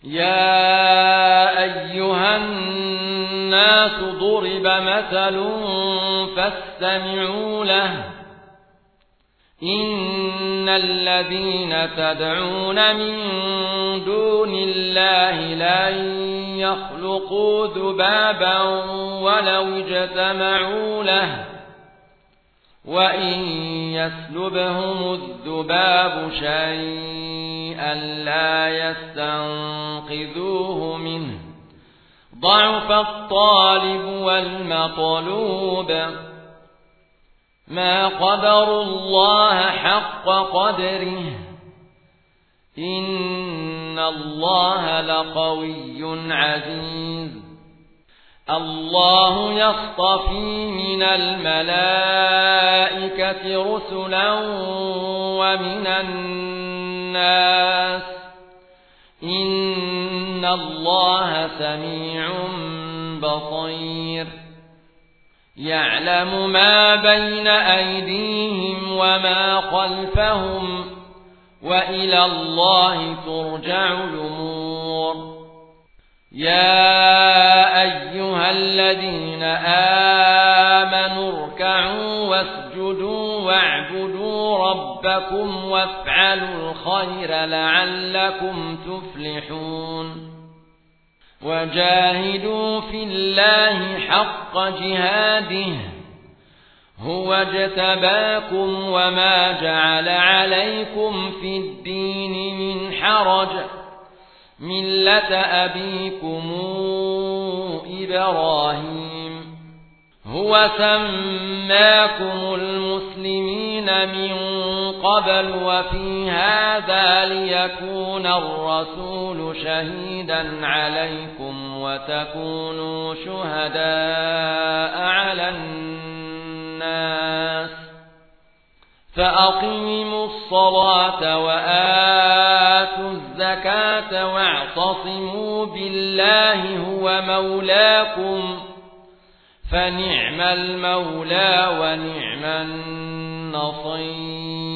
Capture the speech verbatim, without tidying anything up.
يا أيها الناس ضرب مثل فاستمعوا له إن الذين تدعون من دون الله لن يخلقوا ذبابا ولو اجتمعوا له وإن يسلبهم الذباب شيئا لا يستنقذوه منه ضعف الطالب والمطلوب ما قدروا الله حق قدره إن الله لقوي عزيز الله يصطفي من الملائكة رسلا ومن الناس إن الله سميع بصير يعلم ما بين أيديهم وما خلفهم وإلى الله ترجع الأمور يا أيها الذين آمنوا اركعوا واسجدوا واعبدوا ربكم وافعلوا الخير لعلكم تفلحون وجاهدوا في الله حق جهاده هو اجتباكم وما جعل عليكم في الدين من حرج ملة أبيكم إبراهيم هو سماكم المسلمين من قبل وفي هذا ليكون الرسول شهيدا عليكم وتكونوا شهداء على الناس فأقيموا الصلاة وآتوا الزكاة واعتصموا بالله هو مولاكم فنعم المولى ونعم النصير